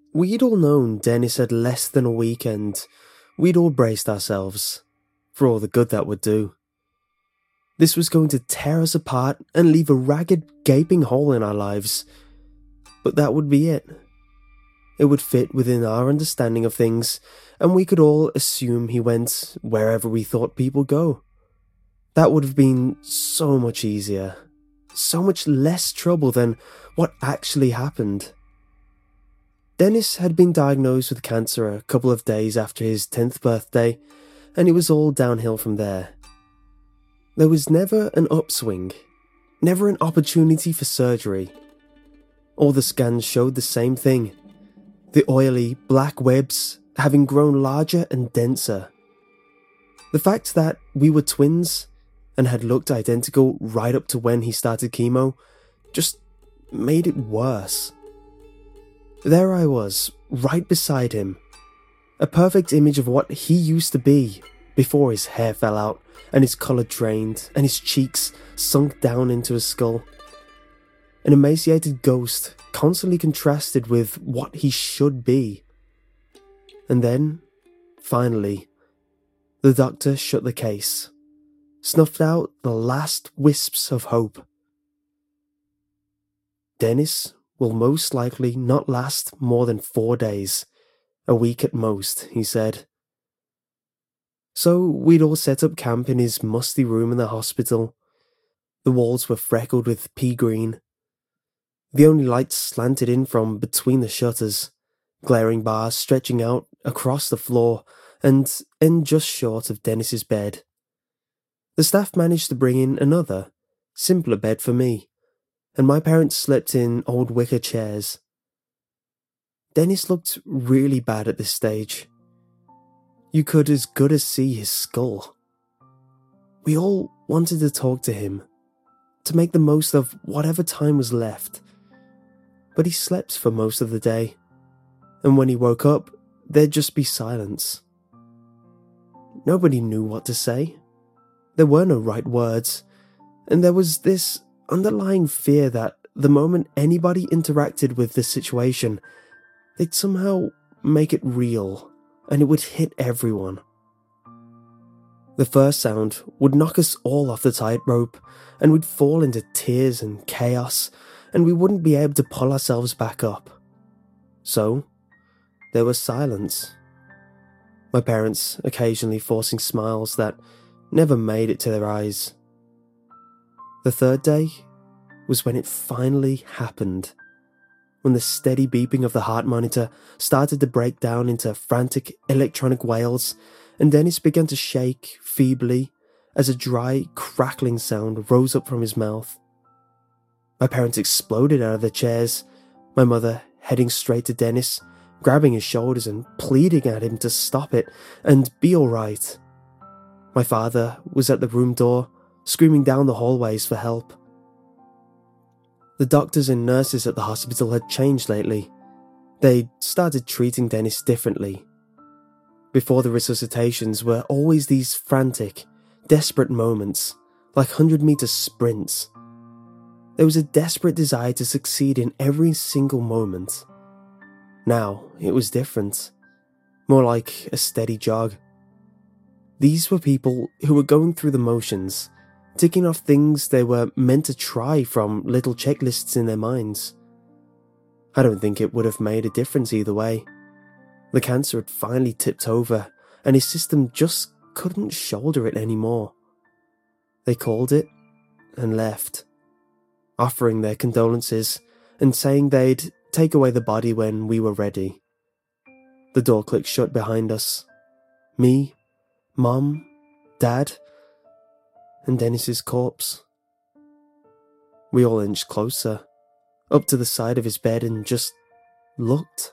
We'd all known Dennis had less than a week, and we'd all braced ourselves for all the good that would do. This was going to tear us apart and leave a ragged, gaping hole in our lives. But that would be it. It would fit within our understanding of things, and we could all assume he went wherever we thought people go. That would have been so much easier, so much less trouble than what actually happened. Dennis had been diagnosed with cancer a couple of days after his 10th birthday, and it was all downhill from there. There was never an upswing, never an opportunity for surgery. All the scans showed the same thing, the oily black webs having grown larger and denser. The fact that we were twins and had looked identical right up to when he started chemo just made it worse. There I was, right beside him, a perfect image of what he used to be before his hair fell out and his colour drained and his cheeks sunk down into his skull. An emaciated ghost constantly contrasted with what he should be. And then, finally, the doctor shut the case, snuffed out the last wisps of hope. Dennis will most likely not last more than 4 days, a week at most, he said. So we'd all set up camp in his musty room in the hospital. The walls were freckled with pea green. The only lights slanted in from between the shutters, glaring bars stretching out across the floor and end just short of Dennis's bed. The staff managed to bring in another, simpler bed for me, and my parents slept in old wicker chairs. Dennis looked really bad at this stage. You could as good as see his skull. We all wanted to talk to him, to make the most of whatever time was left. But he slept for most of the day, and when he woke up, there'd just be silence. Nobody knew what to say. There were no right words, and there was this underlying fear that the moment anybody interacted with this situation, they'd somehow make it real, and it would hit everyone. The first sound would knock us all off the tightrope, and we'd fall into tears and chaos, and we wouldn't be able to pull ourselves back up. So, there was silence. My parents occasionally forcing smiles that never made it to their eyes. The third day was when it finally happened, when the steady beeping of the heart monitor started to break down into frantic electronic wails, and Dennis began to shake feebly as a dry, crackling sound rose up from his mouth. My parents exploded out of their chairs, my mother heading straight to Dennis, grabbing his shoulders and pleading at him to stop it and be alright. My father was at the room door, screaming down the hallways for help. The doctors and nurses at the hospital had changed lately. They'd started treating Dennis differently. Before the resuscitations were always these frantic, desperate moments, like 100-meter sprints. There was a desperate desire to succeed in every single moment. Now it was different, more like a steady jog. These were people who were going through the motions, ticking off things they were meant to try from little checklists in their minds. I don't think it would have made a difference either way. The cancer had finally tipped over, and his system just couldn't shoulder it anymore. They called it and left, offering their condolences and saying they'd take away the body when we were ready. The door clicked shut behind us. Me, Mom, Dad, and Dennis's corpse. We all inched closer, up to the side of his bed, and just looked.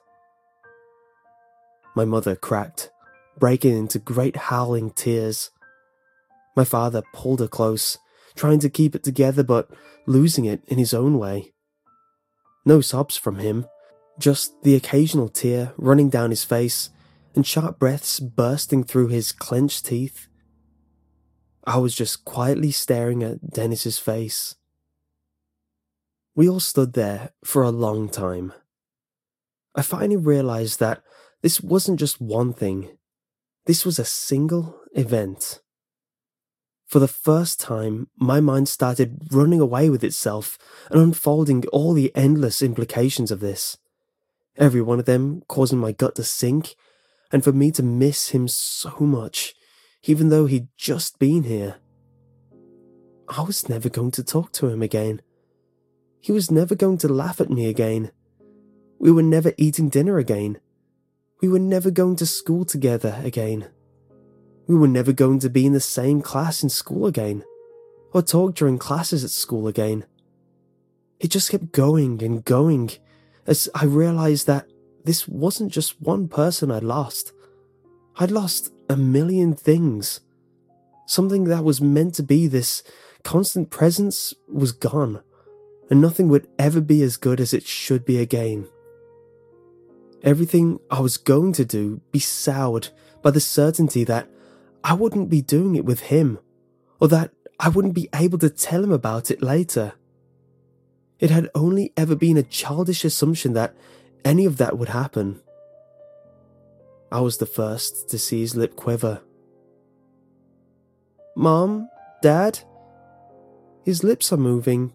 My mother cracked, breaking into great howling tears. My father pulled her close, trying to keep it together but losing it in his own way. No sobs from him, just the occasional tear running down his face and sharp breaths bursting through his clenched teeth. I was just quietly staring at Dennis's face. We all stood there for a long time. I finally realized that this wasn't just one thing. This was a single event. For the first time, my mind started running away with itself and unfolding all the endless implications of this. Every one of them causing my gut to sink, and for me to miss him so much, even though he'd just been here. I was never going to talk to him again. He was never going to laugh at me again. We were never eating dinner again. We were never going to school together again. We were never going to be in the same class in school again, or talk during classes at school again. It just kept going and going, as I realized that this wasn't just one person I'd lost. I'd lost a million things. Something that was meant to be this constant presence was gone, and nothing would ever be as good as it should be again. Everything I was going to do be soured by the certainty that I wouldn't be doing it with him, or that I wouldn't be able to tell him about it later. It had only ever been a childish assumption that any of that would happen. I was the first to see his lip quiver. "Mom? Dad? His lips are moving."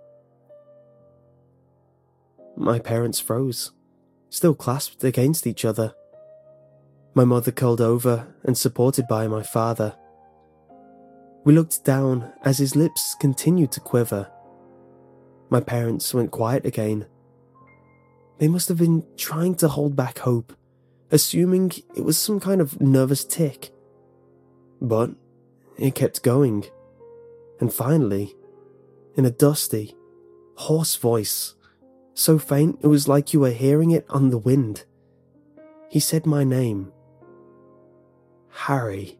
My parents froze, still clasped against each other. My mother curled over and supported by my father. We looked down as his lips continued to quiver. My parents went quiet again. They must have been trying to hold back hope, assuming it was some kind of nervous tic. But it kept going, and finally, in a dusty, hoarse voice, so faint it was like you were hearing it on the wind, he said my name. Harry.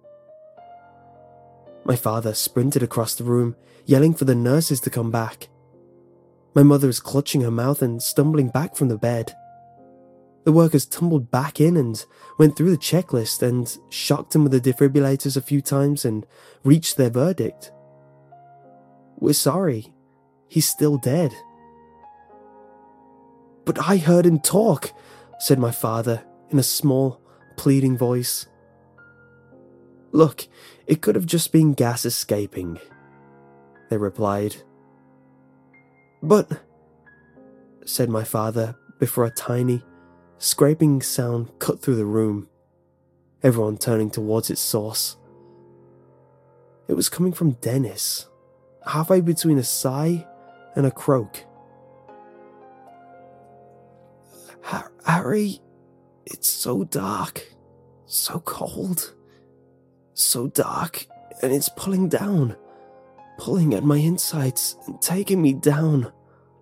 My father sprinted across the room, yelling for the nurses to come back. My mother was clutching her mouth and stumbling back from the bed. The workers tumbled back in and went through the checklist and shocked him with the defibrillators a few times and reached their verdict. "We're sorry. He's still dead." "But I heard him talk," said my father in a small, pleading voice. "Look, it could have just been gas escaping," they replied. "But," said my father before a tiny, scraping sound cut through the room, everyone turning towards its source. It was coming from Dennis, halfway between a sigh and a croak. "Harry, it's so dark, so cold. So dark, and it's pulling down, pulling at my insides and taking me down."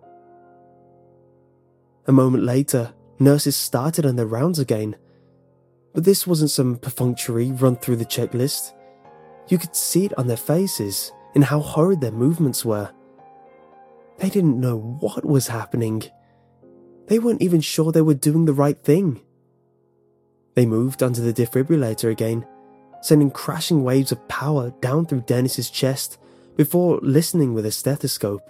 A moment later, nurses started on their rounds again, but this wasn't some perfunctory run through the checklist. You could see it on their faces in how hurried their movements were. They didn't know what was happening. They weren't even sure they were doing the right thing. They moved onto the defibrillator again, sending crashing waves of power down through Dennis's chest before listening with a stethoscope.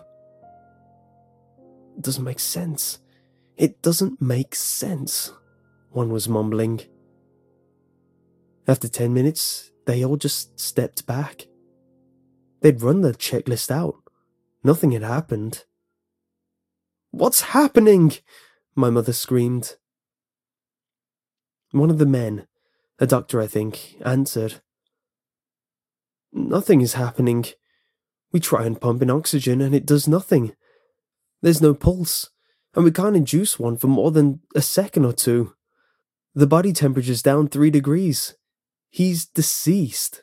"It doesn't make sense. It doesn't make sense," one was mumbling. After 10 minutes, they all just stepped back. They'd run the checklist out. Nothing had happened. "What's happening?" my mother screamed. One of the men, a doctor I think, answered. "Nothing is happening. We try and pump in oxygen and it does nothing. There's no pulse, and we can't induce one for more than a second or two. The body temperature's down 3 degrees. He's deceased."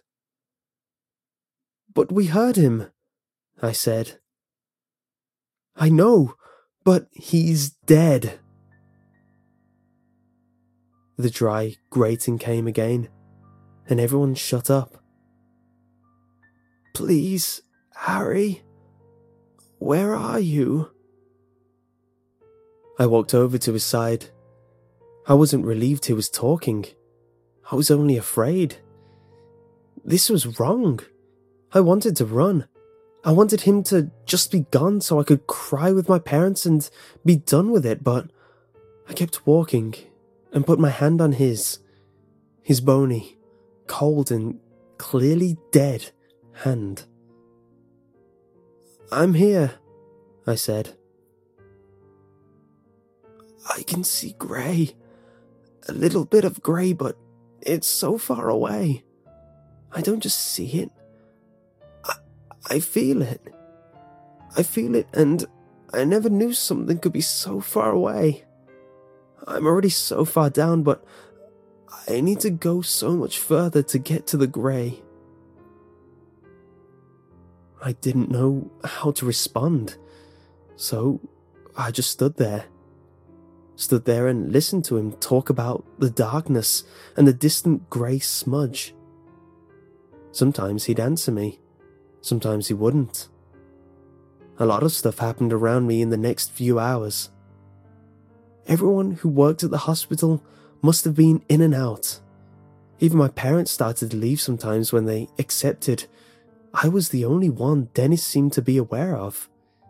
"But we heard him," I said. "I know, but he's dead." The dry grating came again, and everyone shut up. "Please, Harry, where are you?" I walked over to his side. I wasn't relieved he was talking. I was only afraid. This was wrong. I wanted to run. I wanted him to just be gone so I could cry with my parents and be done with it, but I kept walking and put my hand on his bony, cold and clearly dead hand. "I'm here," I said. "I can see grey. A little bit of grey, but it's so far away. I don't just see it. I feel it. I feel it, and I never knew something could be so far away. I'm already so far down, but I need to go so much further to get to the grey." I didn't know how to respond, so I just stood there and listened to him talk about the darkness and the distant grey smudge. Sometimes he'd answer me, sometimes he wouldn't. A lot of stuff happened around me in the next few hours. Everyone who worked at the hospital must have been in and out. Even my parents started to leave sometimes when they accepted I was the only one Dennis seemed to be aware of.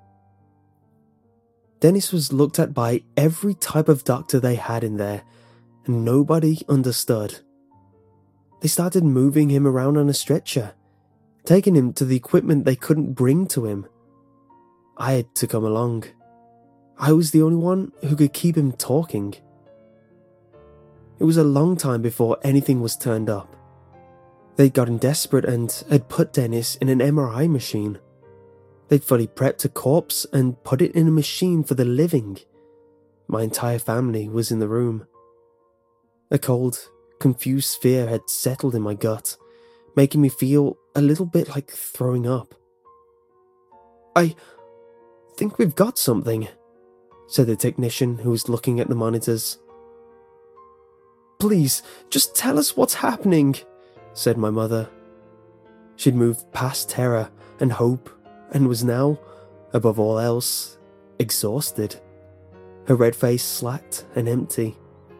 Dennis was looked at by every type of doctor they had in there, and nobody understood. They started moving him around on a stretcher, taking him to the equipment they couldn't bring to him. I had to come along. I was the only one who could keep him talking. It was a long time before anything was turned up. They'd gotten desperate and had put Dennis in an MRI machine. They'd fully prepped a corpse and put it in a machine for the living. My entire family was in the room. A cold, confused fear had settled in my gut, making me feel a little bit like throwing up. "I think we've got something," said the technician who was looking at the monitors. "Please, just tell us what's happening," said my mother. She'd moved past terror and hope and was now, above all else, exhausted. Her red face slack and empty.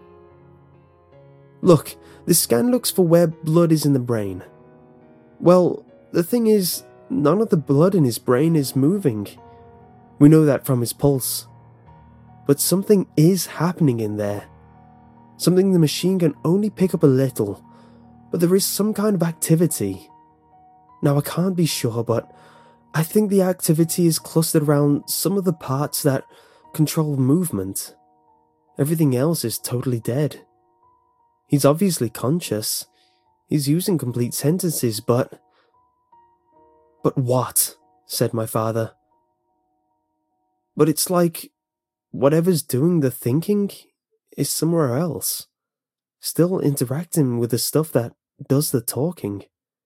"Look, the scan looks for where blood is in the brain. Well, the thing is, none of the blood in his brain is moving. We know that from his pulse. But something is happening in there. Something the machine can only pick up a little, but there is some kind of activity. Now I can't be sure, but I think the activity is clustered around some of the parts that control movement. Everything else is totally dead. He's obviously conscious. He's using complete sentences, but..." "But what?" said my father. "But it's like whatever's doing the thinking is somewhere else, still interacting with the stuff that does the talking."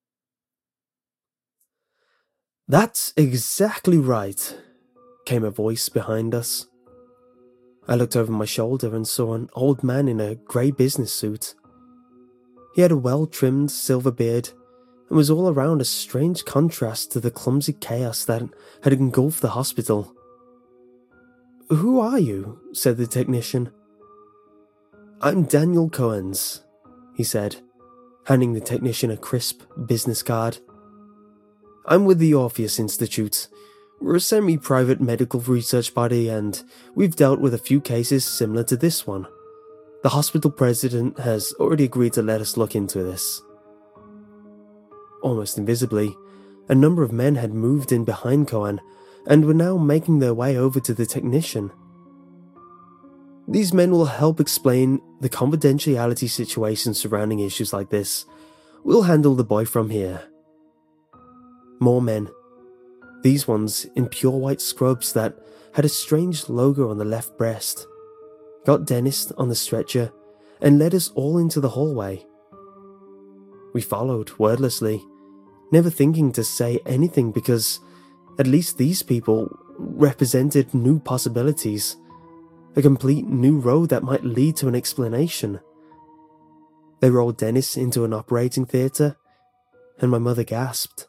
"That's exactly right," came a voice behind us. I looked over my shoulder and saw an old man in a grey business suit. He had a well-trimmed silver beard and was all around a strange contrast to the clumsy chaos that had engulfed the hospital. "Who are you?" said the technician. "I'm Daniel Cohens," he said, handing the technician a crisp business card. "I'm with the Orpheus Institute. We're a semi-private medical research body, and we've dealt with a few cases similar to this one. The hospital president has already agreed to let us look into this." Almost invisibly, a number of men had moved in behind Cohen and were now making their way over to the technician. "These men will help explain the confidentiality situation surrounding issues like this. We'll handle the boy from here." More men. These ones in pure white scrubs that had a strange logo on the left breast, got Dennis on the stretcher and led us all into the hallway. We followed wordlessly, never thinking to say anything because at least these people represented new possibilities, a complete new road that might lead to an explanation. They rolled Dennis into an operating theatre, and my mother gasped.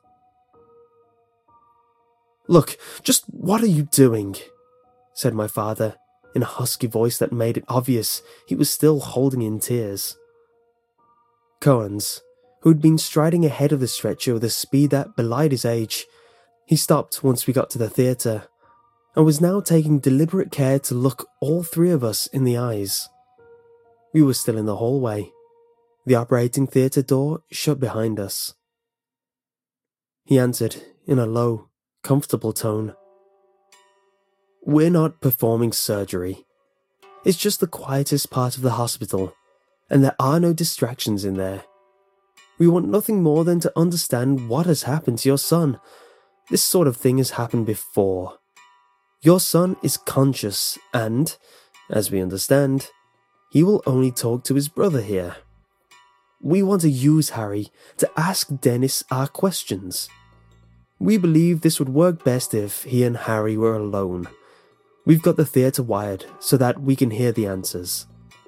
"Look, just what are you doing?" said my father, in a husky voice that made it obvious he was still holding in tears. Cohens, who had been striding ahead of the stretcher with a speed that belied his age, he stopped once we got to the theatre, and was now taking deliberate care to look all three of us in the eyes. We were still in the hallway. The operating theatre door shut behind us. He answered in a low, comfortable tone. "We're not performing surgery. It's just the quietest part of the hospital, and there are no distractions in there. We want nothing more than to understand what has happened to your son. This sort of thing has happened before. Your son is conscious and, as we understand, he will only talk to his brother here. We want to use Harry to ask Dennis our questions. We believe this would work best if he and Harry were alone. We've got the theatre wired so that we can hear the answers."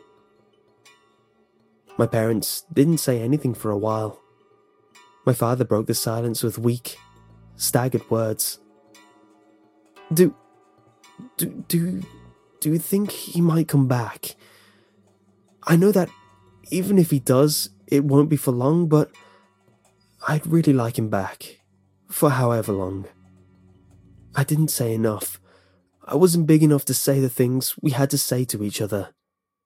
My parents didn't say anything for a while. My father broke the silence with weak, staggered words. Do you think he might come back? I know that even if he does, it won't be for long, but I'd really like him back, for however long. I didn't say enough. I wasn't big enough to say the things we had to say to each other.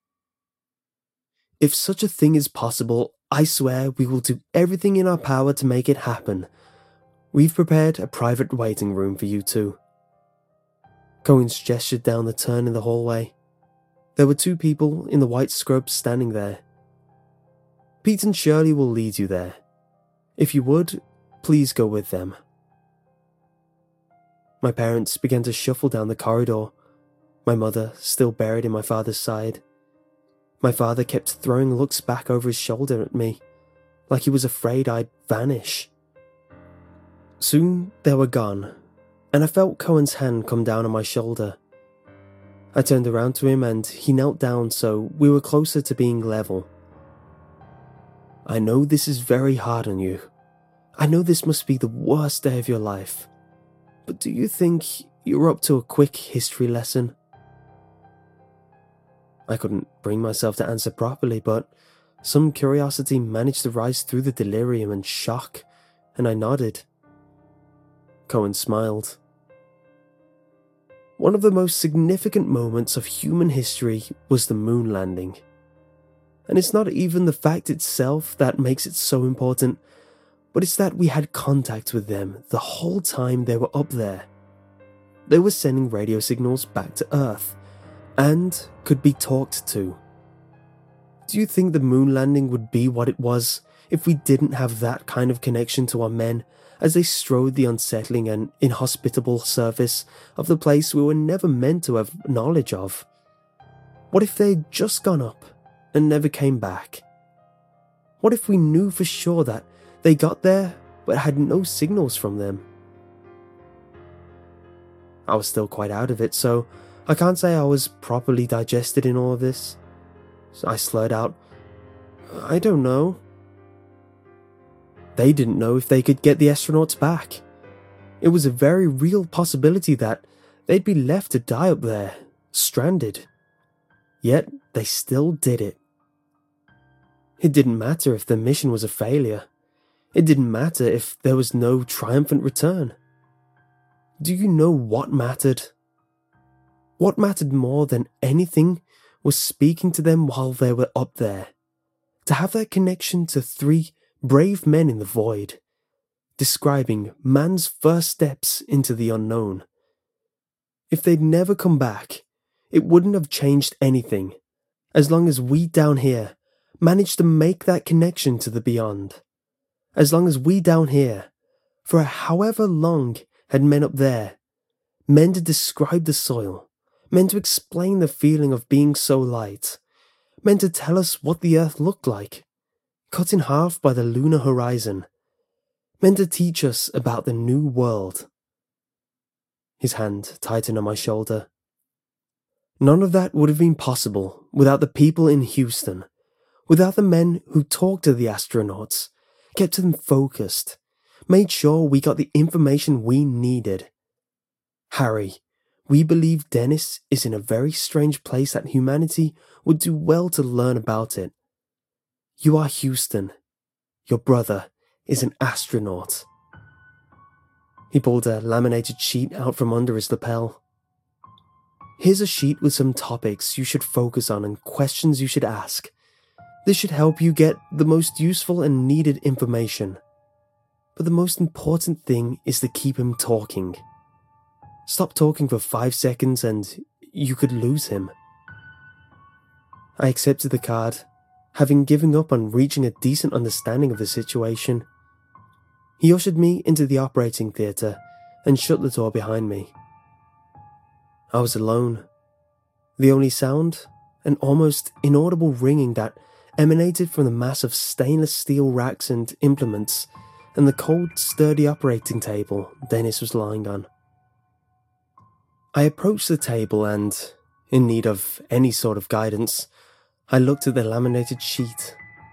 If such a thing is possible, I swear we will do everything in our power to make it happen. We've prepared a private waiting room for you two. Cohen's gestured down the turn in the hallway. There were two people in the white scrubs standing there. Pete and Shirley will lead you there. If you would, please go with them. My parents began to shuffle down the corridor, my mother still buried in my father's side. My father kept throwing looks back over his shoulder at me, like he was afraid I'd vanish. Soon they were gone, and I felt Cohen's hand come down on my shoulder. I turned around to him and he knelt down so we were closer to being level. "I know this is very hard on you. I know this must be the worst day of your life. But do you think you're up to a quick history lesson?" I couldn't bring myself to answer properly, but some curiosity managed to rise through the delirium and shock, and I nodded. Cohen smiled. One of the most significant moments of human history was the moon landing. And it's not even the fact itself that makes it so important, but it's that we had contact with them the whole time they were up there. They were sending radio signals back to Earth, and could be talked to. Do you think the moon landing would be what it was if we didn't have that kind of connection to our men as they strode the unsettling and inhospitable surface of the place we were never meant to have knowledge of? What if they'd just gone up and never came back? What if we knew for sure that they got there but had no signals from them? I was still quite out of it, so I can't say I was properly digested in all of this. So I slurred out, "I don't know." They didn't know if they could get the astronauts back. It was a very real possibility that they'd be left to die up there, stranded. Yet they still did it. It didn't matter if the mission was a failure. It didn't matter if there was no triumphant return. Do you know what mattered? What mattered more than anything was speaking to them while they were up there. To have that connection to three brave men in the void, describing man's first steps into the unknown. If they'd never come back, it wouldn't have changed anything, as long as we down here managed to make that connection to the beyond. As long as we down here, for however long, had men up there, men to describe the soil, men to explain the feeling of being so light, men to tell us what the earth looked like, cut in half by the lunar horizon, meant to teach us about the new world. His hand tightened on my shoulder. None of that would have been possible without the people in Houston, without the men who talked to the astronauts, kept them focused, made sure we got the information we needed. Harry, we believe Dennis is in a very strange place that humanity would do well to learn about it. You are Houston. Your brother is an astronaut. He pulled a laminated sheet out from under his lapel. Here's a sheet with some topics you should focus on and questions you should ask. This should help you get the most useful and needed information. But the most important thing is to keep him talking. Stop talking for 5 seconds and you could lose him. I accepted the card, having given up on reaching a decent understanding of the situation. He ushered me into the operating theatre and shut the door behind me. I was alone. The only sound, an almost inaudible ringing that emanated from the mass of stainless steel racks and implements and the cold, sturdy operating table Dennis was lying on. I approached the table and, in need of any sort of guidance, I looked at the laminated sheet.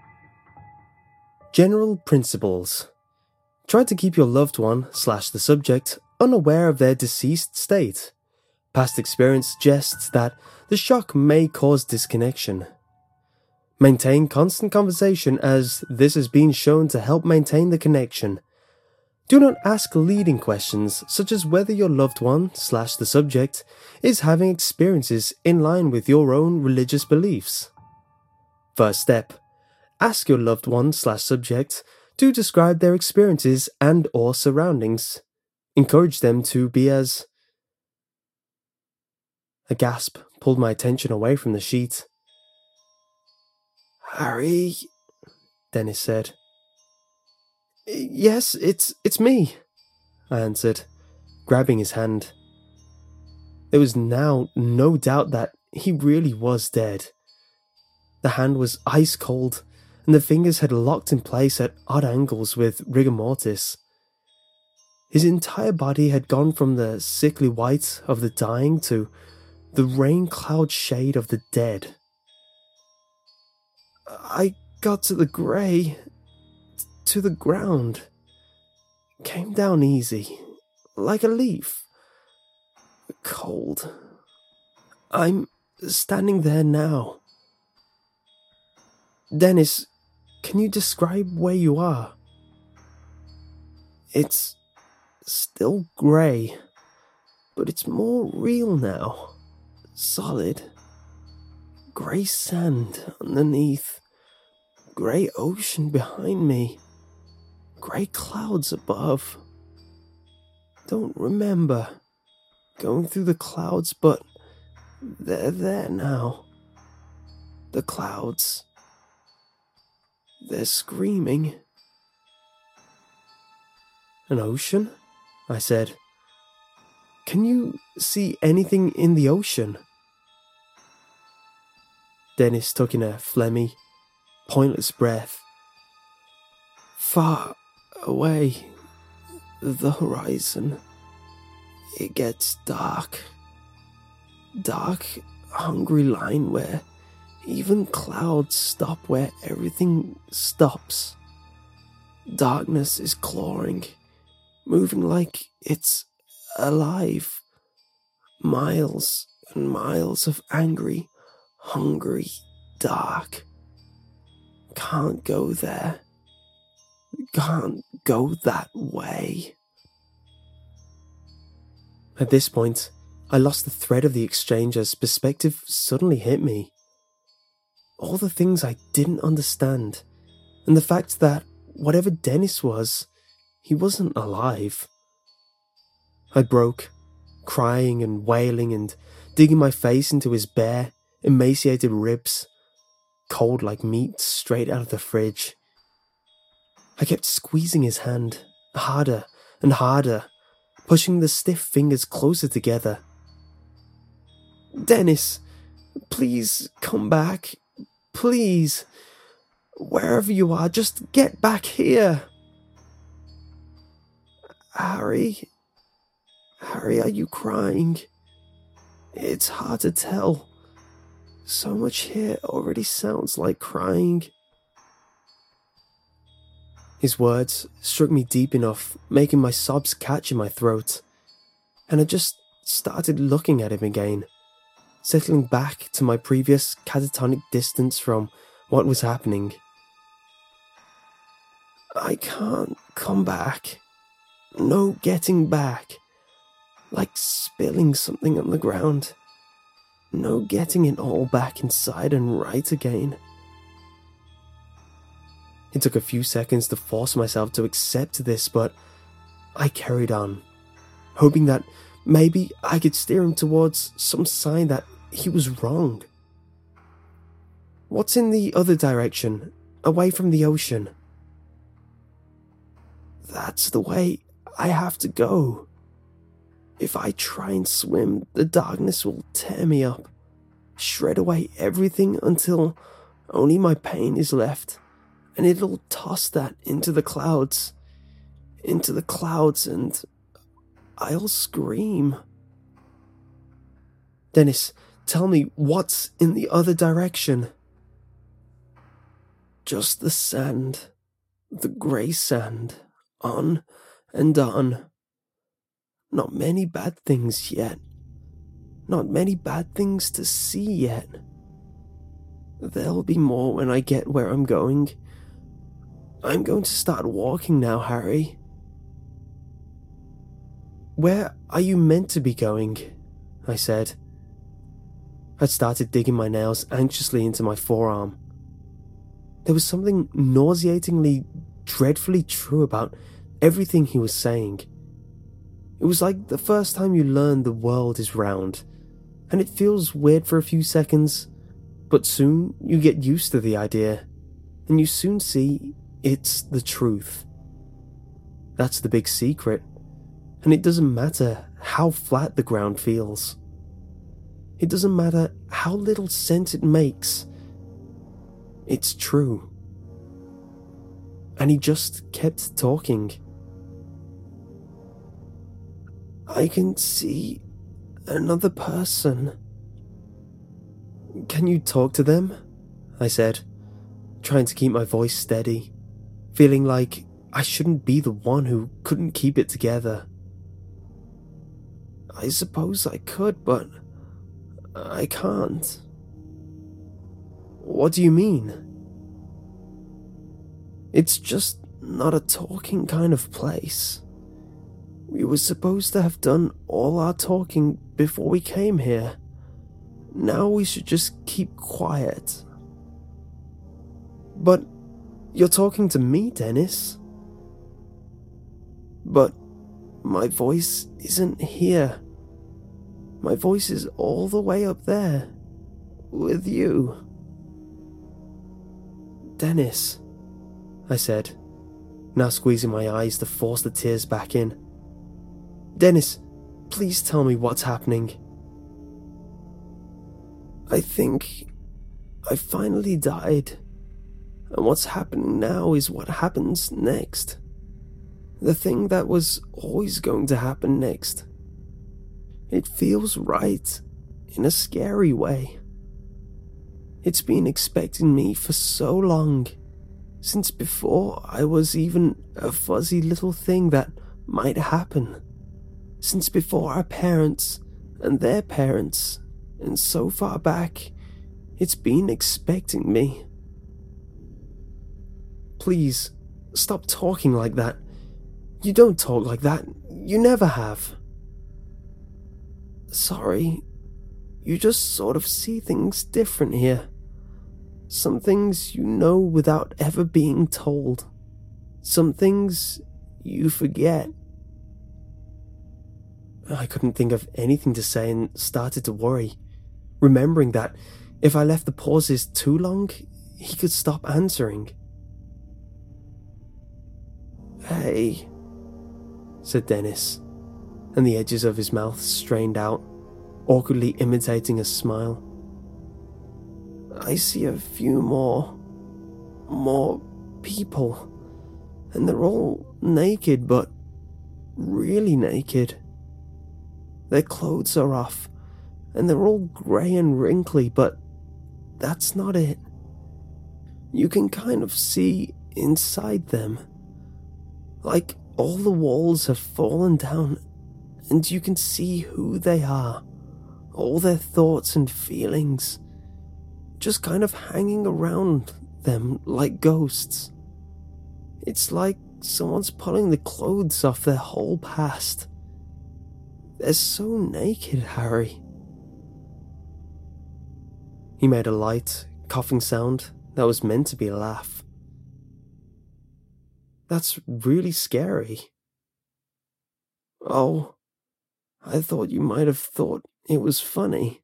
General principles. Try to keep your loved one / the subject unaware of their deceased state. Past experience suggests that the shock may cause disconnection. Maintain constant conversation as this has been shown to help maintain the connection. Do not ask leading questions such as whether your loved one / the subject is having experiences in line with your own religious beliefs. First step. Ask your loved one / subject to describe their experiences and or surroundings. Encourage them to be as... A gasp pulled my attention away from the sheet. "Harry," Dennis said. "Yes, it's me," I answered, grabbing his hand. There was now no doubt that he really was dead. The hand was ice cold, and the fingers had locked in place at odd angles with rigor mortis. His entire body had gone from the sickly white of the dying to the rain cloud shade of the dead. I got to the grey, to the ground, came down easy, like a leaf, cold. I'm standing there now. Dennis, can you describe where you are? It's still grey, but it's more real now, solid. Grey sand underneath, grey ocean behind me, grey clouds above. Don't remember going through the clouds, but they're there now. The clouds. They're screaming. An ocean? I said. Can you see anything in the ocean? Dennis took in a phlegmy, pointless breath. Far away, the horizon. It gets dark. Dark, hungry line where even clouds stop where everything stops. Darkness is clawing, moving like it's alive. Miles and miles of angry, hungry, dark. Can't go there. Can't go that way. At this point, I lost the thread of the exchange as perspective suddenly hit me. All the things I didn't understand, and the fact that whatever Dennis was, he wasn't alive. I broke, crying and wailing and digging my face into his bare, emaciated ribs, cold like meat straight out of the fridge. I kept squeezing his hand, harder and harder, pushing the stiff fingers closer together. Dennis, please come back. Please. Wherever you are, just get back here. Harry, are you crying? It's hard to tell. So much here already sounds like crying. His words struck me deep enough, making my sobs catch in my throat, and I just started looking at him again, settling back to my previous catatonic distance from what was happening. I can't come back. No getting back. Like spilling something on the ground. no getting it all back inside and right again. It took a few seconds to force myself to accept this, but I carried on, hoping that maybe I could steer him towards some sign that he was wrong. What's in the other direction, away from the ocean? That's the way I have to go. If I try and swim, the darkness will tear me up, shred away everything until only my pain is left, and it'll toss that into the clouds, and I'll scream. Dennis, tell me what's in the other direction. Just the sand, the grey sand, on and on. Not many bad things yet. Not many bad things to see yet. There'll be more when I get where I'm going. I'm going to start walking now, Harry. Where are you meant to be going? I said. I'd started digging my nails anxiously into my forearm. There was something nauseatingly, dreadfully true about everything he was saying. It was like the first time you learn the world is round, and it feels weird for a few seconds, but soon you get used to the idea, and you soon see it's the truth. That's the big secret, and it doesn't matter how flat the ground feels. It doesn't matter how little sense it makes. It's true. And he just kept talking. I can see another person. Can you talk to them? I said, trying to keep my voice steady, feeling like I shouldn't be the one who couldn't keep it together. I suppose I could, but I can't. What do you mean? It's just not a talking kind of place. We were supposed to have done all our talking before we came here. Now we should just keep quiet. But you're talking to me, Dennis. But my voice isn't here. My voice is all the way up there, with you. Dennis, I said, now squeezing my eyes to force the tears back in. Dennis, please tell me what's happening. I think I finally died, and what's happening now is what happens next. The thing that was always going to happen next. It feels right, in a scary way. It's been expecting me for so long, since before I was even a fuzzy little thing that might happen. Since before our parents and their parents, and so far back, it's been expecting me. Please, stop talking like that. You don't talk like that. You never have. Sorry, you just sort of see things different here. Some things you know without ever being told. Some things you forget. I couldn't think of anything to say and started to worry, remembering that if I left the pauses too long, he could stop answering. Hey, said Dennis, and the edges of his mouth strained out, awkwardly imitating a smile. I see a few more people, and they're all naked, but really naked. Their clothes are off, and they're all grey and wrinkly, but that's not it. You can kind of see inside them. Like all the walls have fallen down, and you can see who they are, all their thoughts and feelings, just kind of hanging around them like ghosts. It's like someone's pulling the clothes off their whole past. They're so naked, Harry. He made a light, coughing sound that was meant to be a laugh. That's really scary. Oh, I thought you might have thought it was funny.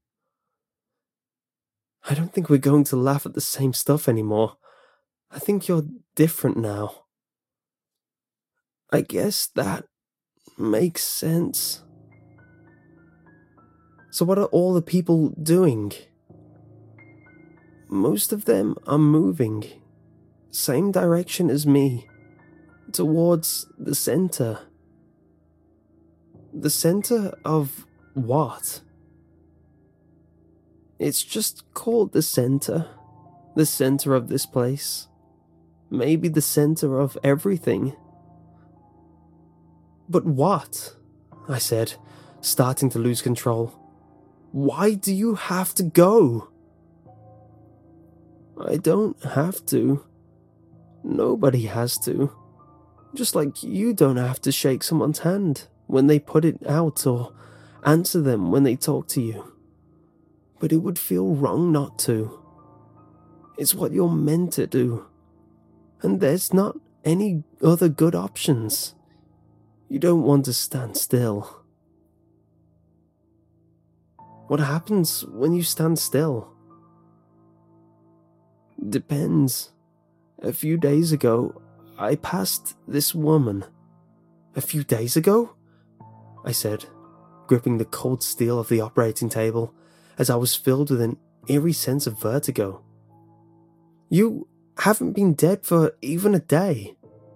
I don't think we're going to laugh at the same stuff anymore. I think you're different now. I guess that makes sense. So what are all the people doing? Most of them are moving, same direction as me, towards the center. The center of what? It's just called the center of this place. Maybe the center of everything. But what? I said, starting to lose control. Why do you have to go? I don't have to. Nobody has to. Just like you don't have to shake someone's hand when they put it out or answer them when they talk to you. But it would feel wrong not to. It's what you're meant to do. And there's not any other good options. You don't want to stand still. What happens when you stand still? Depends. A few days ago, I passed this woman. A few days ago? I said, gripping the cold steel of the operating table as I was filled with an eerie sense of vertigo. You haven't been dead for even a day.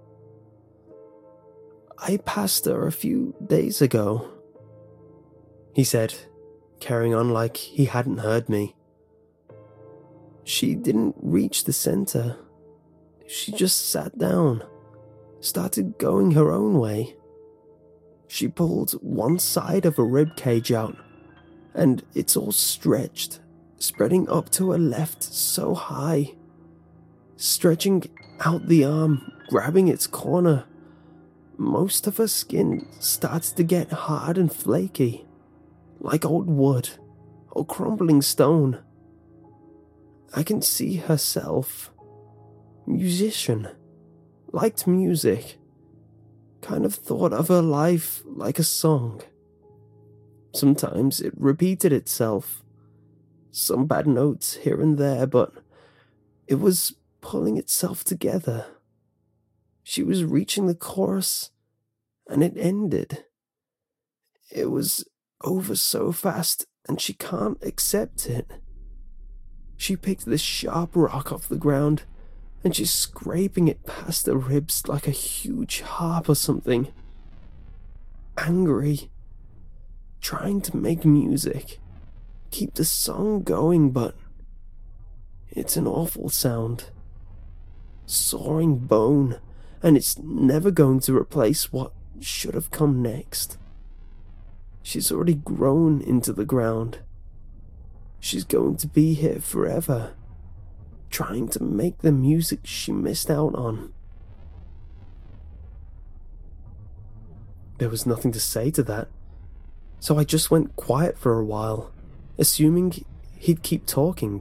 I passed her a few days ago, he said, carrying on like he hadn't heard me. She didn't reach the center. She just sat down, started going her own way. She pulled one side of a rib cage out, and it's all stretched, spreading up to her left so high. Stretching out the arm, grabbing its corner. Most of her skin starts to get hard and flaky, like old wood or crumbling stone. I can see herself. Musician. Liked music. Kind of thought of her life like a song. Sometimes it repeated itself. Some bad notes here and there, but it was pulling itself together. She was reaching the chorus, and it ended. It was over so fast, and she can't accept it. She picked this sharp rock off the ground, and she's scraping it past her ribs like a huge harp or something. Angry. Trying to make music. Keep the song going, but it's an awful sound. Sawing bone, and it's never going to replace what should have come next. She's already grown into the ground. She's going to be here forever, trying to make the music she missed out on. There was nothing to say to that, so I just went quiet for a while, assuming he'd keep talking.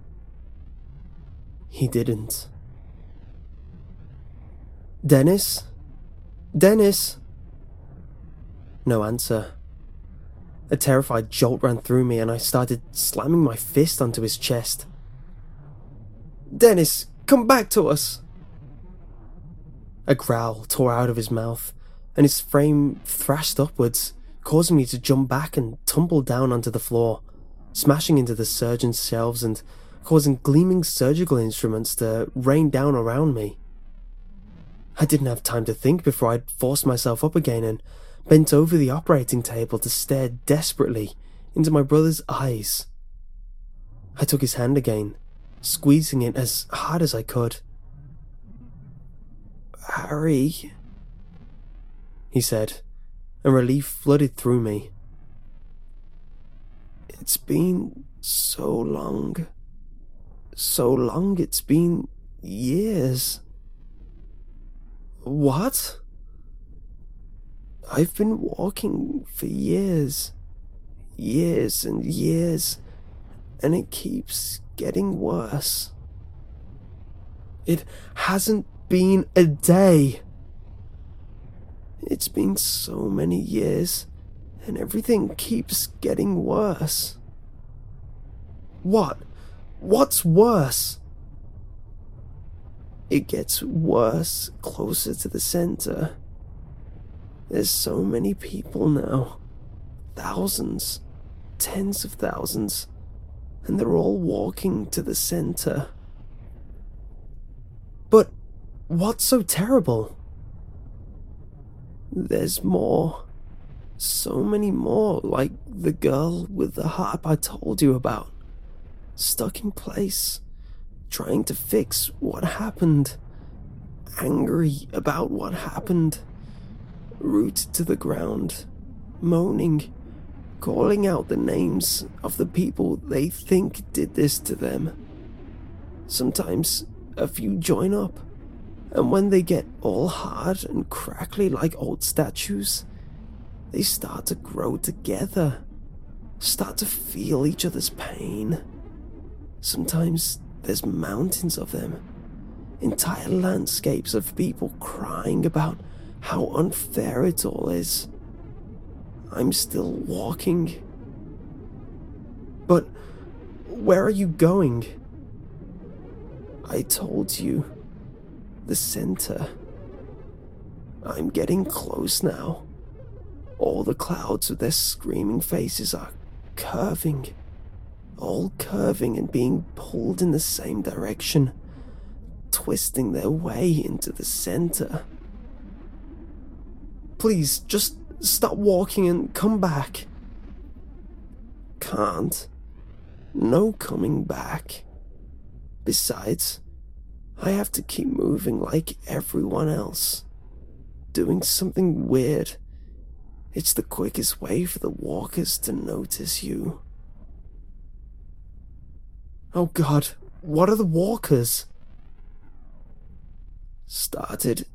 He didn't. Dennis? Dennis? No answer. A terrified jolt ran through me and I started slamming my fist onto his chest. Dennis, come back to us! A growl tore out of his mouth and his frame thrashed upwards, causing me to jump back and tumble down onto the floor, smashing into the surgeon's shelves and causing gleaming surgical instruments to rain down around me. I didn't have time to think before I'd forced myself up again and bent over the operating table to stare desperately into my brother's eyes. I took his hand again, squeezing it as hard as I could. Harry, he said, and relief flooded through me. It's been so long. So long, it's been years. What? I've been walking for years. Years and years. And it keeps getting worse. It hasn't been a day. It's been so many years, and everything keeps getting worse. What? What's worse? It gets worse closer to the center. There's so many people now. Thousands, tens of thousands, and they're all walking to the center. But what's so terrible? There's more. So many more, like the girl with the harp I told you about. Stuck in place, trying to fix what happened. Angry about what happened. Rooted to the ground, moaning, calling out the names of the people they think did this to them. Sometimes a few join up, and when they get all hard and crackly like old statues, they start to grow together, start to feel each other's pain. Sometimes there's mountains of them, entire landscapes of people crying about how unfair it all is. I'm still walking. But where are you going? I told you. The center. I'm getting close now. All the clouds with their screaming faces are curving. All curving and being pulled in the same direction, twisting their way into the center. Please, just stop walking and come back. Can't. No coming back. Besides, I have to keep moving like everyone else. Doing something weird. It's the quickest way for the walkers to notice you. Oh God, what are the walkers? Started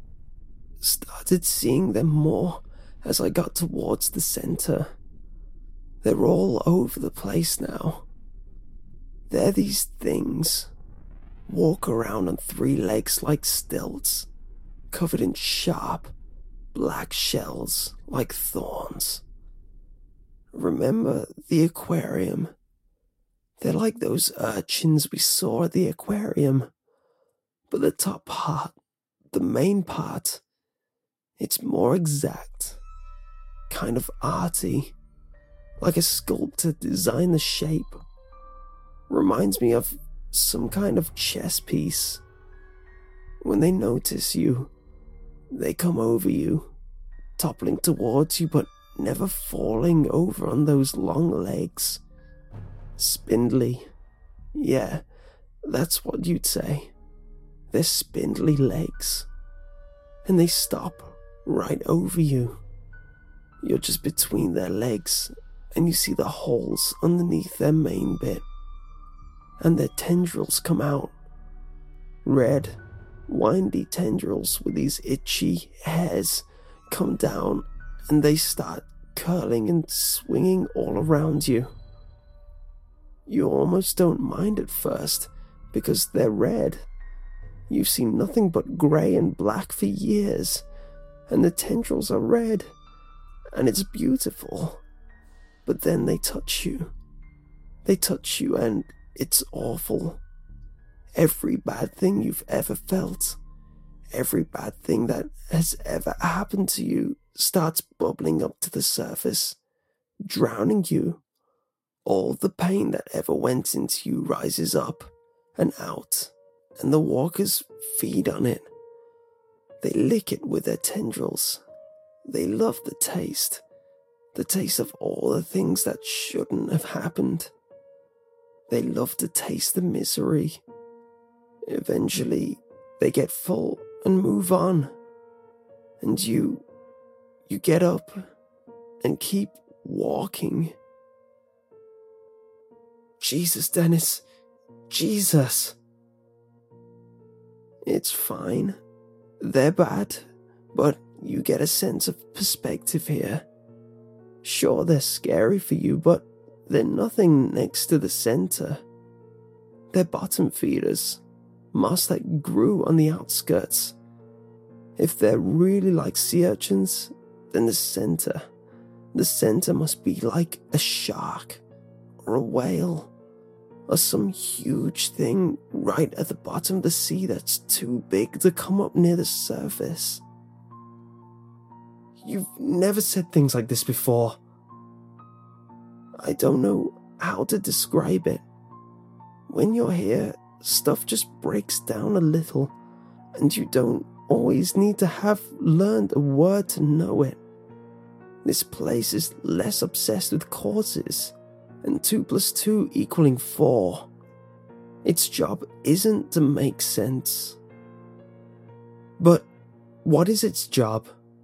seeing them more as I got towards the center. They're all over the place now. They're these things. Walk around on 3 legs like stilts, covered in sharp, black shells like thorns. Remember the aquarium? They're like those urchins we saw at the aquarium. But the top part, the main part, it's more exact. Kind of arty. Like a sculptor designed the shape. Reminds me of some kind of chess piece. When they notice you, they come over you, toppling towards you but never falling over on those long legs. Spindly. Yeah, that's what you'd say. They're spindly legs. And they stop right over you. You're just between their legs, and you see the holes underneath their main bit. And their tendrils come out. Red, windy tendrils with these itchy hairs come down, and they start curling and swinging all around you. You almost don't mind at first, because they're red. You've seen nothing but grey and black for years, and the tendrils are red, and it's beautiful. But then they touch you. They touch you, and it's awful. Every bad thing you've ever felt, every bad thing that has ever happened to you starts bubbling up to the surface, drowning you. All the pain that ever went into you rises up and out, and the walkers feed on it. They lick it with their tendrils. They love the taste of all the things that shouldn't have happened. They love to taste the misery. Eventually, they get full and move on. And you get up and keep walking. Jesus, Dennis. Jesus. It's fine. They're bad, but you get a sense of perspective here. Sure, they're scary for you, but they're nothing next to the center. They're bottom feeders, moss that grew on the outskirts. If they're really like sea urchins, then the center must be like a shark, or a whale, or some huge thing right at the bottom of the sea that's too big to come up near the surface. You've never said things like this before. I don't know how to describe it. When you're here, stuff just breaks down a little, and you don't always need to have learned a word to know it. This place is less obsessed with causes, and 2 + 2 equaling 4. Its job isn't to make sense. But what is its job?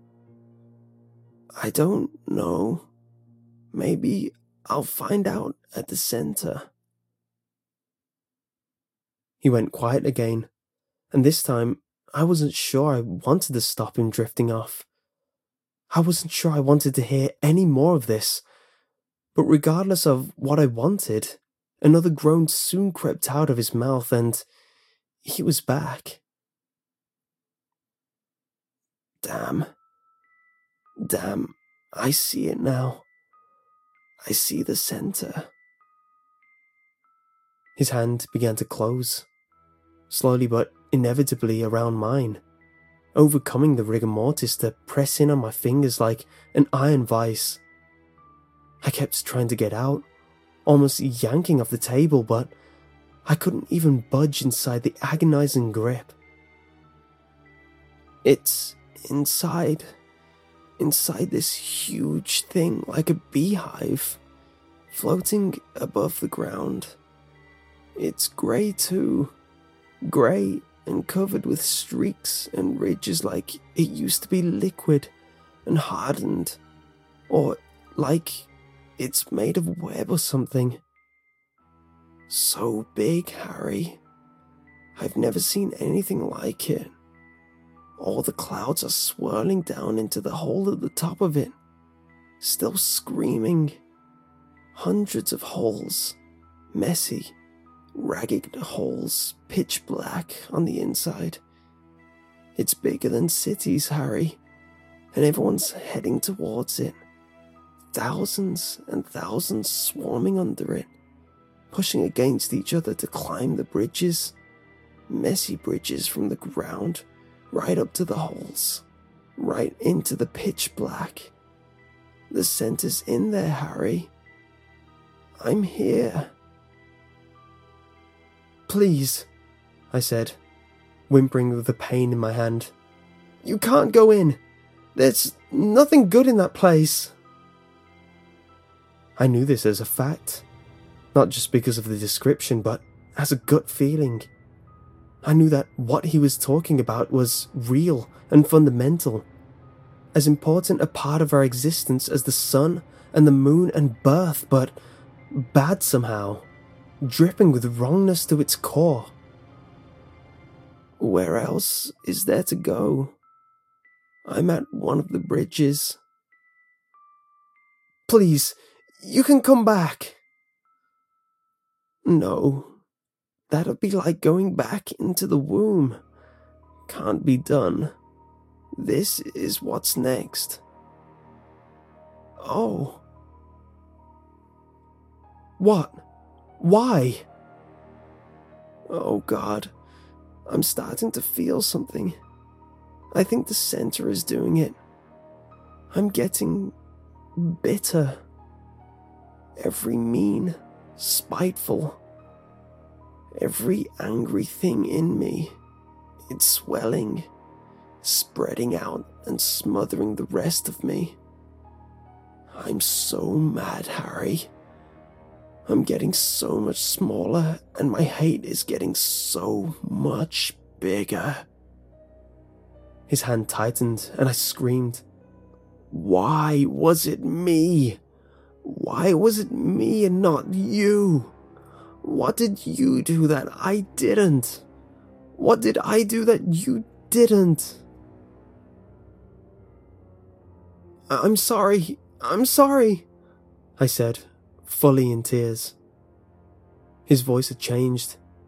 I don't know. Maybe I'll find out at the center. He went quiet again, and this time I wasn't sure I wanted to stop him drifting off. I wasn't sure I wanted to hear any more of this, but regardless of what I wanted, another groan soon crept out of his mouth and he was back. Damn, I see it now. I see the center. His hand began to close, slowly but inevitably around mine, overcoming the rigor mortis to press in on my fingers like an iron vice. I kept trying to get out, almost yanking off the table, but I couldn't even budge inside the agonizing grip. It's inside this huge thing like a beehive, floating above the ground. It's grey too, grey and covered with streaks and ridges like it used to be liquid and hardened, or like it's made of web or something. So big, Harry. I've never seen anything like it. All the clouds are swirling down into the hole at the top of it, still screaming. Hundreds of holes, messy, ragged holes, pitch black on the inside. It's bigger than cities, Harry, and everyone's heading towards it. Thousands and thousands swarming under it, pushing against each other to climb the bridges. Messy bridges from the ground, right up to the holes, right into the pitch black. The center's in there, Harry. I'm here. Please, I said, whimpering with the pain in my hand. You can't go in. There's nothing good in that place. I knew this as a fact, not just because of the description, but as a gut feeling. I knew that what he was talking about was real and fundamental, as important a part of our existence as the sun and the moon and birth, but bad somehow, dripping with wrongness to its core. Where else is there to go? I'm at one of the bridges. Please, you can come back. No, that'd be like going back into the womb. Can't be done. This is what's next. Oh. What? Why? Oh God, I'm starting to feel something. I think the center is doing it. I'm getting bitter. Every mean, spiteful, every angry thing in me, it's swelling, spreading out and smothering the rest of me. I'm so mad, Harry. I'm getting so much smaller, and my hate is getting so much bigger. His hand tightened, and I screamed. Why was it me? Why was it me and not you? What did you do that I didn't? What did I do that you didn't? I'm sorry, I said, fully in tears. His voice had changed,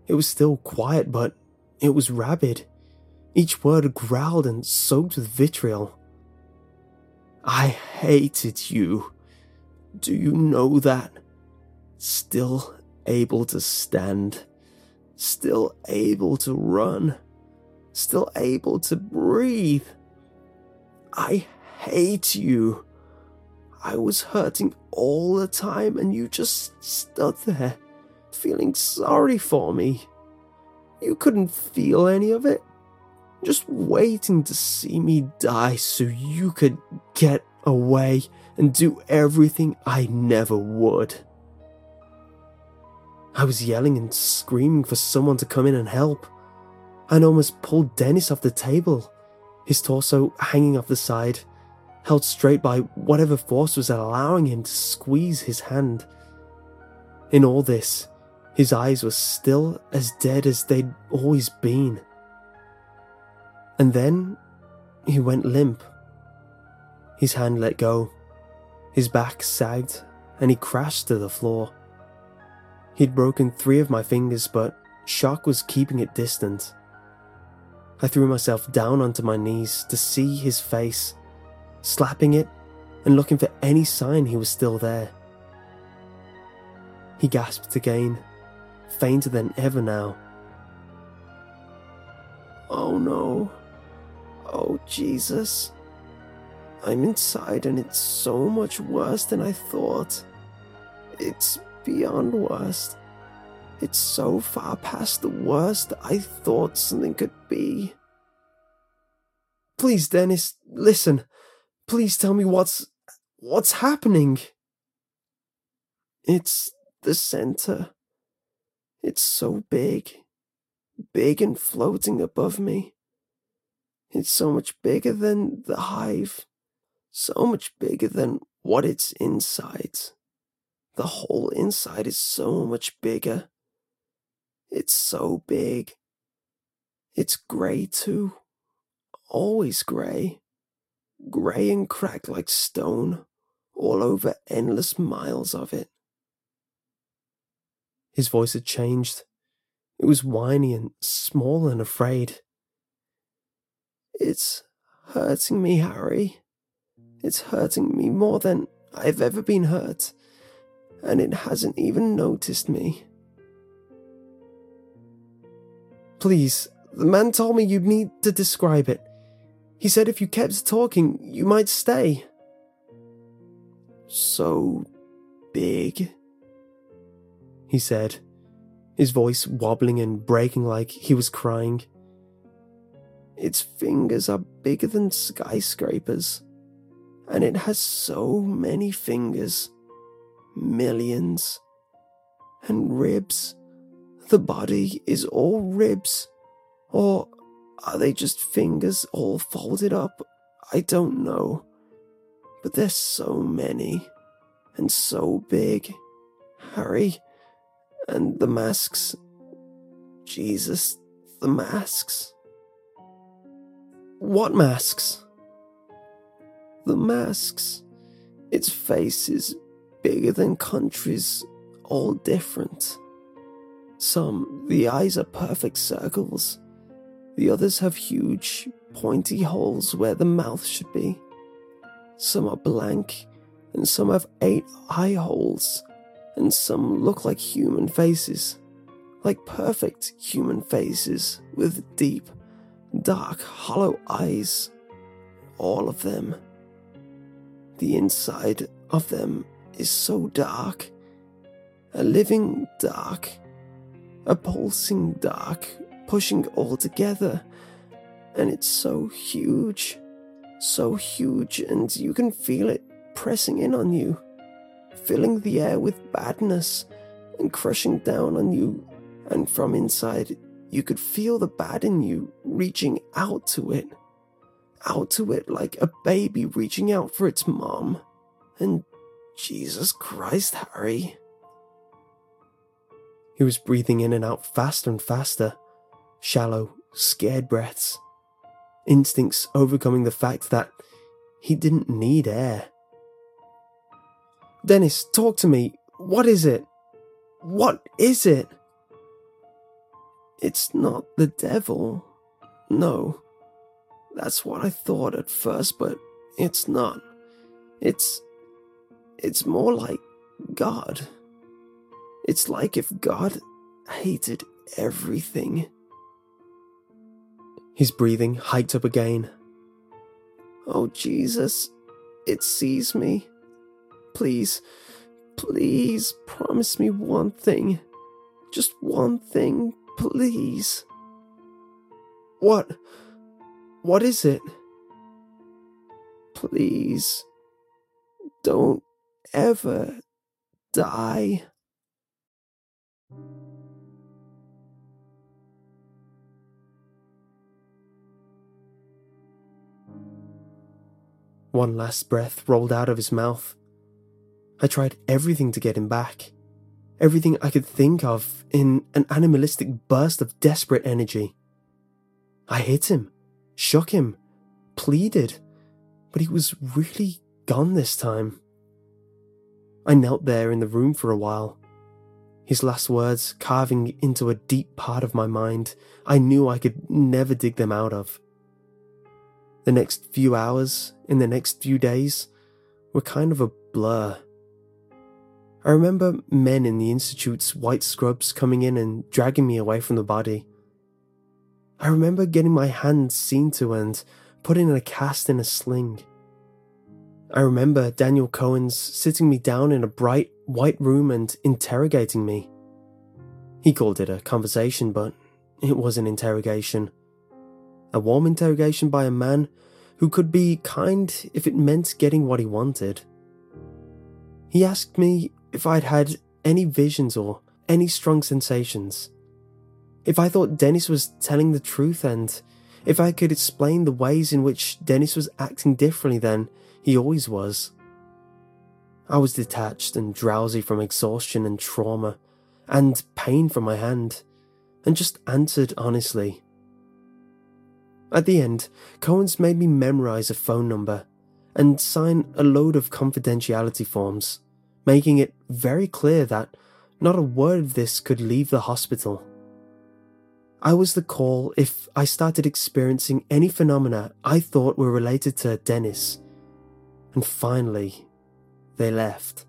It was still quiet, but it was rabid. Each word growled and soaked with vitriol. I hated you. Do you know that? Still able to stand. Still able to run. Still able to breathe. I hate you. I was hurting all the time and you just stood there, feeling sorry for me. You couldn't feel any of it. Just waiting to see me die so you could get away and do everything I never would. I was yelling and screaming for someone to come in and help. I'd almost pulled Dennis off the table, his torso hanging off the side, held straight by whatever force was allowing him to squeeze his hand. In all this, his eyes were still as dead as they'd always been. And then he went limp. His hand let go, his back sagged, and he crashed to the floor. He'd broken 3 of my fingers, but shock was keeping it distant. I threw myself down onto my knees to see his face, slapping it and looking for any sign he was still there. He gasped again, fainter than ever now. Oh no. Oh Jesus. I'm inside and it's so much worse than I thought. It's beyond worst. It's so far past the worst I thought something could be. Please, Dennis, listen. Please tell me what's happening. It's the center. It's so big and floating above me. It's so much bigger than the hive, so much bigger than what it's inside. The whole inside is so much bigger. It's so big. It's grey too, always grey. Grey and cracked like stone, all over endless miles of it. His voice had changed. It was whiny and small and afraid. It's hurting me, Harry. It's hurting me more than I've ever been hurt, and it hasn't even noticed me. Please, the man told me you'd need to describe it. He said if you kept talking, you might stay. So big, he said, his voice wobbling and breaking like he was crying. Its fingers are bigger than skyscrapers, and it has so many fingers, millions, and ribs. The body is all ribs, or are they just fingers all folded up? I don't know. But there's so many, and so big. Harry, and the masks. Jesus, the masks. What masks? The masks. Its face is bigger than countries, all different. Some, the eyes are perfect circles. The others have huge, pointy holes where the mouth should be. Some are blank, and some have 8 eye holes, and some look like human faces, like perfect human faces with deep, dark, hollow eyes. All of them. The inside of them is so dark, a living dark, a pulsing dark, pushing all together, and it's so huge, and you can feel it pressing in on you, filling the air with badness and crushing down on you, and from inside you could feel the bad in you reaching out to it like a baby reaching out for its mom. And Jesus Christ, Harry. He was breathing in and out faster and faster, shallow, scared breaths, instincts overcoming the fact that he didn't need air. Dennis, talk to me. What is it? What is it? it's not the devil. No, that's what I thought at first, but it's not. It's more like God. It's like if God hated everything." His breathing hiked up again. "Oh, Jesus, it sees me. Please, please promise me one thing. Just one thing, please." What? What is it?" "Please, don't ever die." One last breath rolled out of his mouth. I tried everything to get him back. Everything I could think of in an animalistic burst of desperate energy. I hit him, shook him, pleaded, but he was really gone this time. I knelt there in the room for a while, his last words carving into a deep part of my mind I knew I could never dig them out of. The next few hours, in the next few days, were kind of a blur. I remember men in the Institute's white scrubs coming in and dragging me away from the body. I remember getting my hand seen to and put in a cast in a sling. I remember Daniel Cohen's sitting me down in a bright white room and interrogating me. He called it a conversation, but it was an interrogation. A warm interrogation by a man who could be kind if it meant getting what he wanted. He asked me if I'd had any visions or any strong sensations, if I thought Dennis was telling the truth, and if I could explain the ways in which Dennis was acting differently than he always was. I was detached and drowsy from exhaustion and trauma, and pain from my hand, and just answered honestly. At the end, Cohen's made me memorize a phone number and sign a load of confidentiality forms, making it very clear that not a word of this could leave the hospital. I was the call if I started experiencing any phenomena I thought were related to Dennis. And finally, they left.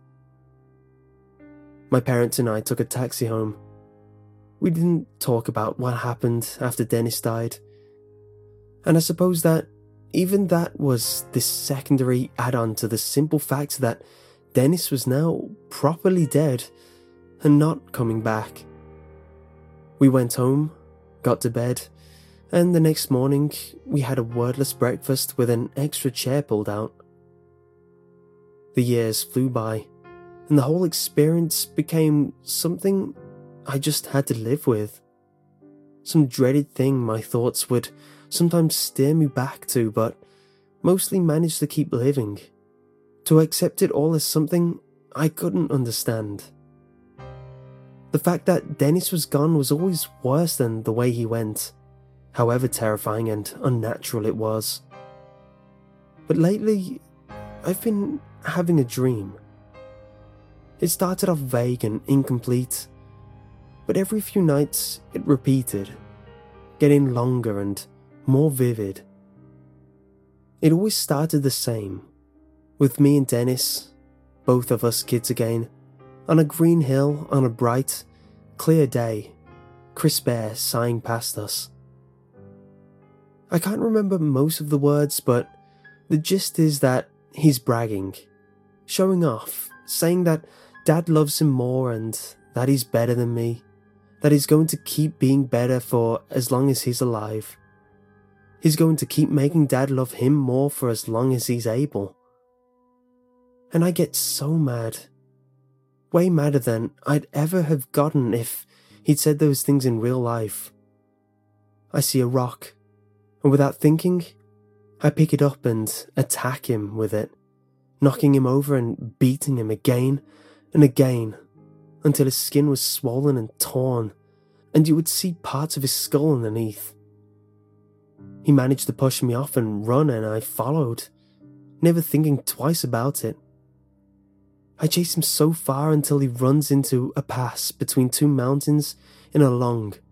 My parents and I took a taxi home. We didn't talk about what happened after Dennis died. And I suppose that even that was this secondary add-on to the simple fact that Dennis was now properly dead and not coming back. We went home, got to bed, and the next morning we had a wordless breakfast with an extra chair pulled out. The years flew by, and the whole experience became something I just had to live with. Some dreaded thing my thoughts would sometimes steer me back to, but mostly managed to keep living, to accept it all as something I couldn't understand. The fact that Dennis was gone was always worse than the way he went, however terrifying and unnatural it was. But lately, I've been having a dream. It started off vague and incomplete, but every few nights it repeated, getting longer and more vivid. It always started the same, with me and Dennis, both of us kids again, on a green hill on a bright, clear day, crisp air sighing past us. I can't remember most of the words, but the gist is that he's bragging, showing off, saying that Dad loves him more and that he's better than me, that he's going to keep being better for as long as he's alive. He's going to keep making Dad love him more for as long as he's able. And I get so mad. Way madder than I'd ever have gotten if he'd said those things in real life. I see a rock, and without thinking, I pick it up and attack him with it, knocking him over and beating him again and again until his skin was swollen and torn, and you would see parts of his skull underneath. He managed to push me off and run, and I followed, never thinking twice about it. I chase him so far until he runs into a pass between two mountains in a long,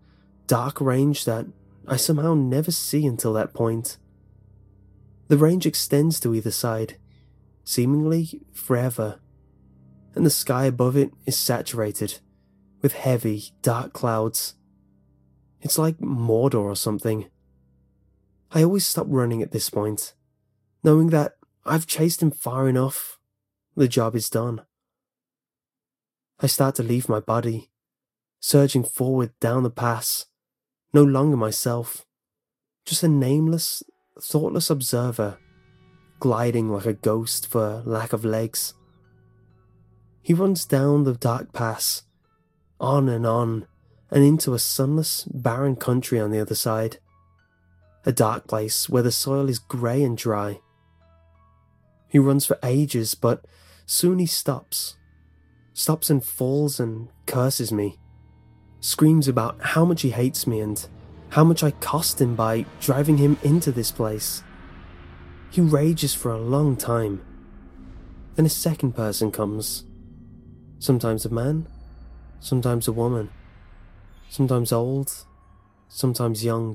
dark range that I somehow never see until that point. The range extends to either side, seemingly forever, and the sky above it is saturated with heavy, dark clouds. It's like Mordor or something. I always stop running at this point, knowing that I've chased him far enough. The job is done. I start to leave my body, surging forward down the pass, no longer myself, just a nameless, thoughtless observer, gliding like a ghost for lack of legs. He runs down the dark pass, on, and into a sunless, barren country on the other side. A dark place where the soil is grey and dry. He runs for ages, but soon he stops and falls and curses me, screams about how much he hates me and how much I cost him by driving him into this place. He rages for a long time. Then a second person comes. Sometimes a man, sometimes a woman, sometimes old, sometimes young.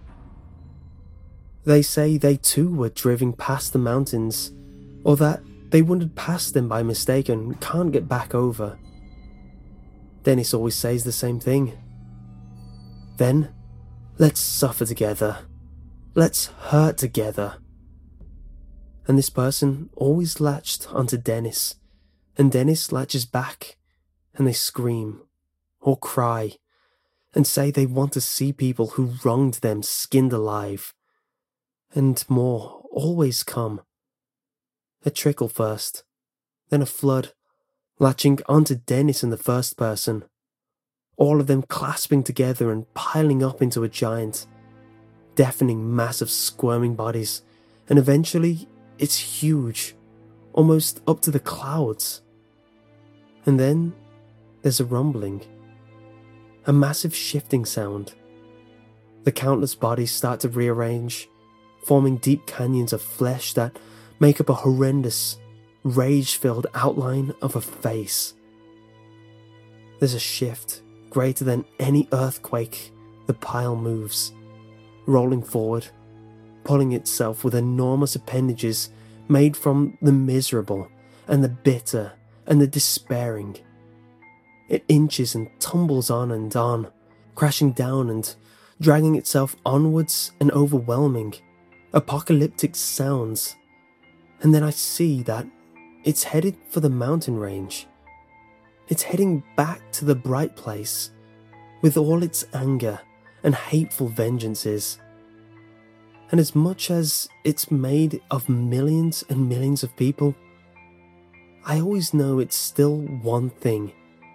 They say they too were driven past the mountains, or that they wandered past them by mistake and can't get back over. Dennis always says the same thing. Then, let's suffer together. Let's hurt together. And this person always latched onto Dennis, and Dennis latches back, and they scream, or cry, and say they want to see people who wronged them skinned alive. And more always come. A trickle first, then a flood, latching onto Dennis in the first person, all of them clasping together and piling up into a giant, deafening mass of squirming bodies, and eventually it's huge, almost up to the clouds. And then there's a rumbling, a massive shifting sound. The countless bodies start to rearrange, forming deep canyons of flesh that make up a horrendous, rage-filled outline of a face. There's a shift greater than any earthquake. The pile moves, rolling forward, pulling itself with enormous appendages made from the miserable and the bitter and the despairing. It inches and tumbles on, crashing down and dragging itself onwards and overwhelming apocalyptic sounds. And then I see that it's headed for the mountain range. It's heading back to the bright place with all its anger and hateful vengeances. And as much as it's made of millions and millions of people, I always know it's still one thing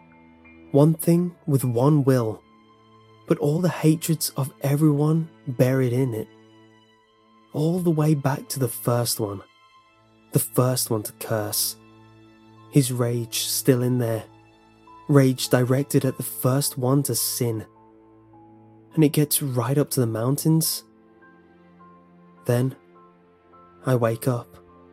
with one will, but all the hatreds of everyone buried in it. All the way back to the first one to curse. His rage still in there, rage directed at the first one to sin. And it gets right up to the mountains. Then, I wake up.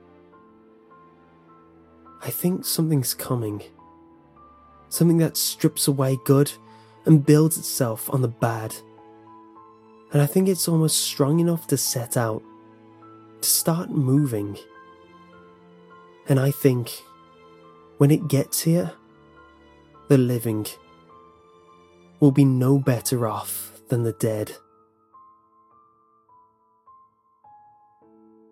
I think something's coming. Something that strips away good and builds itself on the bad. And I think it's almost strong enough to set out, to start moving. And I think, when it gets here, the living will be no better off than the dead.